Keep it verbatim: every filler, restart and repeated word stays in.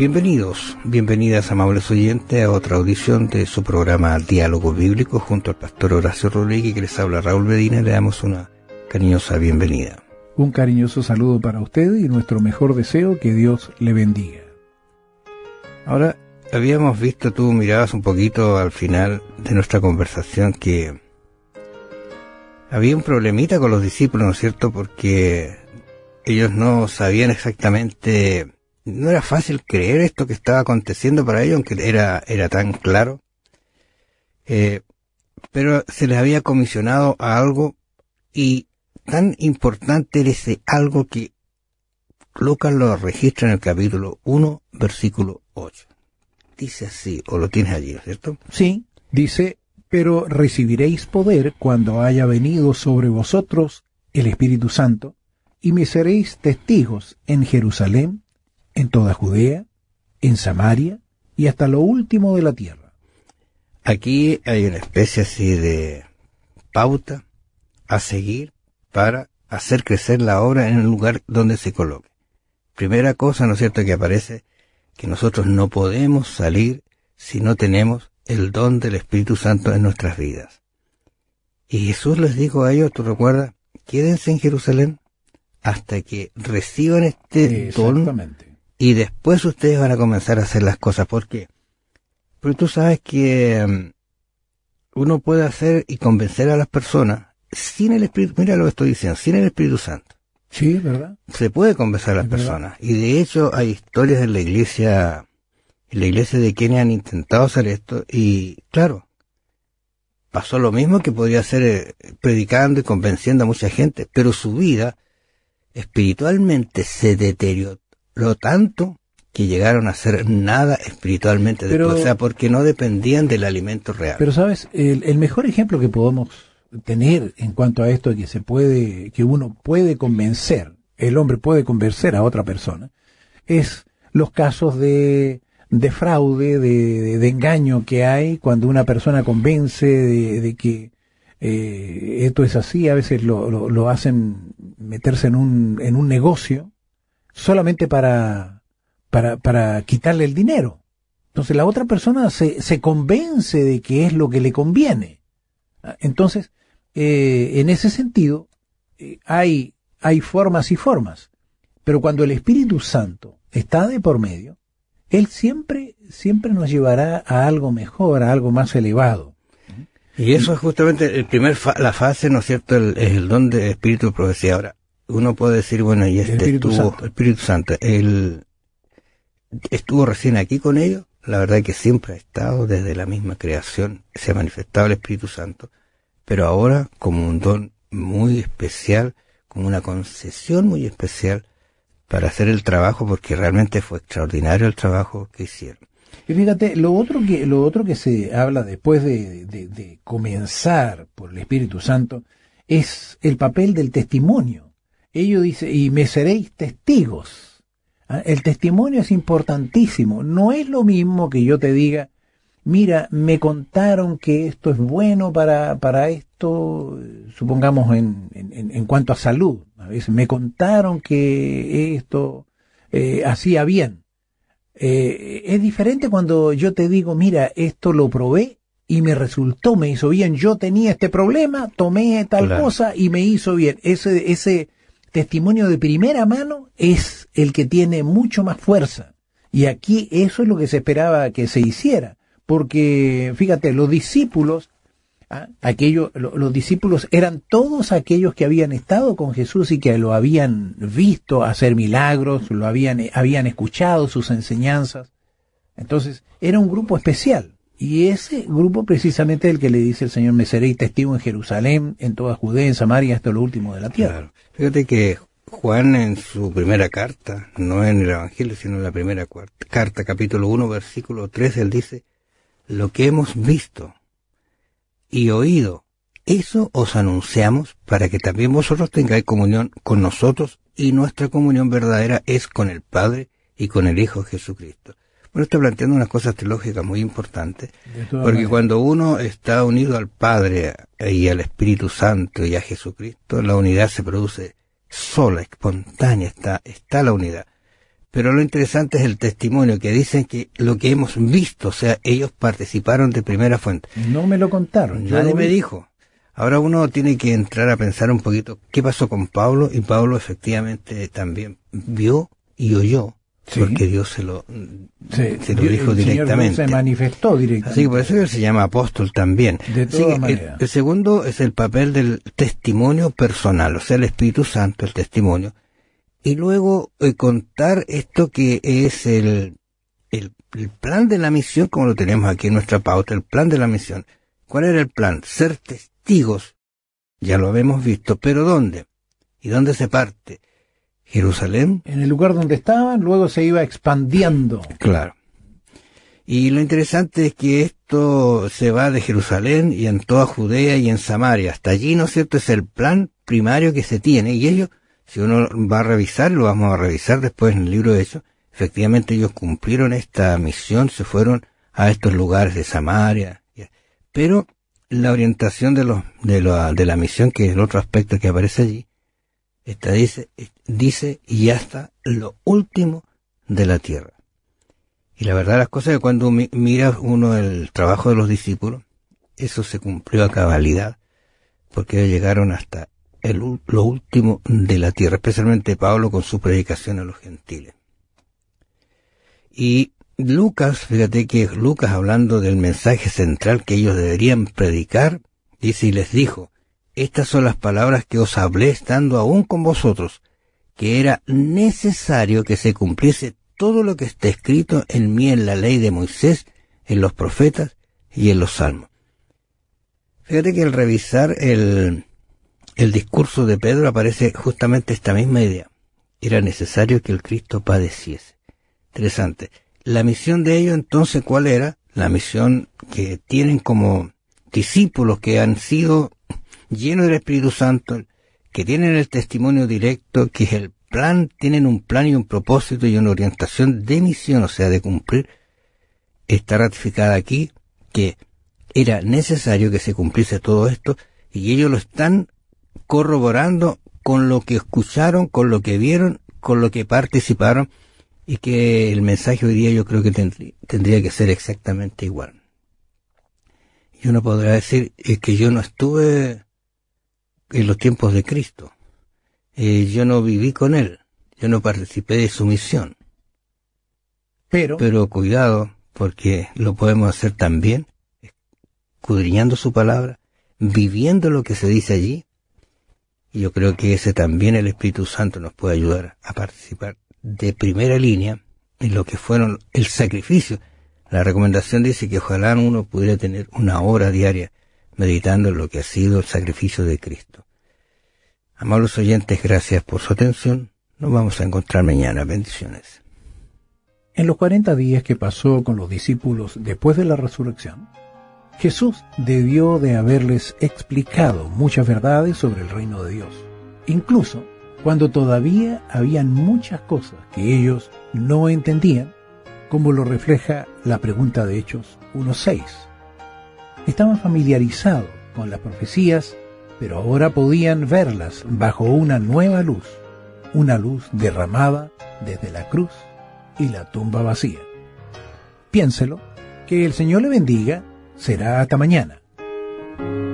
Bienvenidos, bienvenidas amables oyentes a otra audición de su programa Diálogo Bíblico junto al pastor Horacio Rodríguez, que les habla Raúl Medina. Le damos una cariñosa bienvenida. Un cariñoso saludo para usted y nuestro mejor deseo, que Dios le bendiga. Ahora, habíamos visto, tú mirabas un poquito al final de nuestra conversación que había un problemita con los discípulos, ¿no es cierto? Porque ellos no sabían exactamente, no era fácil creer esto que estaba aconteciendo para ellos, aunque era, era tan claro. Eh, pero se les había comisionado a algo, y tan importante era ese algo que Lucas lo registra en el capítulo uno, versículo ocho. Dice así, o lo tienes allí, ¿no es cierto? Sí, dice: pero recibiréis poder cuando haya venido sobre vosotros el Espíritu Santo, y me seréis testigos en Jerusalén, en toda Judea, en Samaria, y hasta lo último de la tierra. Aquí hay una especie así de pauta a seguir para hacer crecer la obra en el lugar donde se coloque. Primera cosa, ¿no es cierto?, que aparece, que nosotros no podemos salir si no tenemos el don del Espíritu Santo en nuestras vidas. Y Jesús les dijo a ellos, ¿tú recuerdas? Quédense en Jerusalén hasta que reciban este don, y después ustedes van a comenzar a hacer las cosas. ¿Por qué? Porque tú sabes que um, uno puede hacer y convencer a las personas sin el Espíritu, mira lo que estoy diciendo, sin el Espíritu Santo. Sí, ¿verdad? Se puede convencer a las personas. Y de hecho hay historias en la iglesia, en la iglesia de quienes han intentado hacer esto, y claro, pasó lo mismo que podía hacer eh, predicando y convenciendo a mucha gente, pero su vida espiritualmente se deterioró tanto que llegaron a ser nada espiritualmente pero, después, o sea, porque no dependían del alimento real. Pero sabes, el, el mejor ejemplo que podemos tener en cuanto a esto de que se puede, que uno puede convencer, el hombre puede convencer a otra persona, es los casos de, de fraude, de, de, de engaño que hay cuando una persona convence de, de que eh, esto es así. A veces lo, lo, lo hacen meterse en un, en un negocio solamente para, para, para quitarle el dinero. Entonces la otra persona se, se convence de que es lo que le conviene. Entonces, Eh, en ese sentido, eh, hay, hay formas y formas, pero cuando el Espíritu Santo está de por medio, Él siempre, siempre nos llevará a algo mejor, a algo más elevado. Y eso es justamente el primer fa- la fase, ¿no es cierto?, el, el don de Espíritu de Profecía. Ahora, uno puede decir, bueno, y este el Espíritu estuvo, Santo. el Espíritu Santo, él estuvo recién aquí con ellos. La verdad es que siempre ha estado, desde la misma creación, se ha manifestado el Espíritu Santo, pero ahora como un don muy especial, como una concesión muy especial para hacer el trabajo, porque realmente fue extraordinario el trabajo que hicieron. Y fíjate, lo otro que, lo otro que se habla después de, de, de comenzar por el Espíritu Santo es el papel del testimonio. Ellos dicen: y me seréis testigos. ¿Ah? El testimonio es importantísimo. No es lo mismo que yo te diga: mira, me contaron que esto es bueno para, para esto, supongamos en, en, en cuanto a salud. A veces me contaron que esto eh, hacía bien. Eh, es diferente cuando yo te digo: mira, esto lo probé y me resultó, me hizo bien. Yo tenía este problema, tomé tal claro. cosa y me hizo bien. Ese, ese testimonio de primera mano es el que tiene mucho más fuerza. Y aquí eso es lo que se esperaba que se hiciera. Porque, fíjate, los discípulos, ¿ah? aquellos, lo, los discípulos eran todos aquellos que habían estado con Jesús y que lo habían visto hacer milagros, lo habían, habían escuchado sus enseñanzas. Entonces, era un grupo especial. Y ese grupo precisamente es el que le dice el Señor: me seréis testigo en Jerusalén, en toda Judea, en Samaria, hasta lo último de la tierra. Claro. Fíjate que Juan, en su primera carta, no en el Evangelio, sino en la primera cuarta, carta, capítulo uno, versículo tres, él dice: lo que hemos visto y oído, eso os anunciamos, para que también vosotros tengáis comunión con nosotros, y nuestra comunión verdadera es con el Padre y con el Hijo Jesucristo. Bueno, está planteando unas cosas teológicas muy importantes, porque manera. Cuando uno está unido al Padre y al Espíritu Santo y a Jesucristo, la unidad se produce sola, espontánea, está, está la unidad. Pero lo interesante es el testimonio, que dicen que lo que hemos visto, o sea, ellos participaron de primera fuente. No me lo contaron. Nadie me dijo. Ahora uno tiene que entrar a pensar un poquito qué pasó con Pablo, y Pablo efectivamente también vio y oyó, sí, porque Dios se lo, sí, se lo dijo el directamente. Señor se manifestó directamente. Así que por eso él se llama apóstol también. De todas maneras. El, el segundo es el papel del testimonio personal, o sea, el Espíritu Santo, el testimonio. Y luego eh, contar esto que es el, el, el plan de la misión, como lo tenemos aquí en nuestra pauta, el plan de la misión. ¿Cuál era el plan? Ser testigos. Ya lo habíamos visto, pero ¿dónde? ¿Y dónde se parte? Jerusalén. En el lugar donde estaban, luego se iba expandiendo. Claro. Y lo interesante es que esto se va de Jerusalén y en toda Judea y en Samaria. Hasta allí, ¿no es cierto?, es el plan primario que se tiene. Y ellos, si uno va a revisar, lo vamos a revisar después en el libro de Hechos, efectivamente ellos cumplieron esta misión, se fueron a estos lugares de Samaria. Pero la orientación de los de la de la misión, que es el otro aspecto que aparece allí, esta dice dice y hasta lo último de la tierra. Y la verdad las cosas es que cuando mi, mira uno el trabajo de los discípulos, eso se cumplió a cabalidad, porque ellos llegaron hasta el lo último de la tierra, especialmente Pablo con su predicación a los gentiles. Y Lucas, fíjate que Lucas, hablando del mensaje central que ellos deberían predicar, dice, y les dijo, estas son las palabras que os hablé estando aún con vosotros, que era necesario que se cumpliese todo lo que está escrito en mí en la ley de Moisés, en los profetas y en los salmos. Fíjate que al revisar el, el discurso de Pedro aparece justamente esta misma idea. Era necesario que el Cristo padeciese. Interesante. La misión de ellos, entonces, ¿cuál era? La misión que tienen como discípulos que han sido llenos del Espíritu Santo, que tienen el testimonio directo, que es el plan, tienen un plan y un propósito y una orientación de misión, o sea, de cumplir. Está ratificada aquí que era necesario que se cumpliese todo esto, y ellos lo están corroborando con lo que escucharon, con lo que vieron, con lo que participaron, y que el mensaje hoy día yo creo que tendría, tendría que ser exactamente igual. Y uno podrá decir eh, que yo no estuve en los tiempos de Cristo, eh, yo no viví con Él, yo no participé de su misión. Pero, Pero cuidado, porque lo podemos hacer también, escudriñando su palabra, viviendo lo que se dice allí, y yo creo que ese también el Espíritu Santo nos puede ayudar a participar de primera línea en lo que fueron el sacrificio. La recomendación dice que ojalá uno pudiera tener una hora diaria meditando en lo que ha sido el sacrificio de Cristo. Amables oyentes, gracias por su atención. Nos vamos a encontrar mañana. Bendiciones. En los cuarenta días que pasó con los discípulos después de la resurrección, Jesús debió de haberles explicado muchas verdades sobre el reino de Dios, incluso cuando todavía habían muchas cosas que ellos no entendían, como lo refleja la pregunta de Hechos uno seis. Estaban familiarizados con las profecías, pero ahora podían verlas bajo una nueva luz, una luz derramada desde la cruz y la tumba vacía. Piénselo, que el Señor le bendiga, será hasta mañana.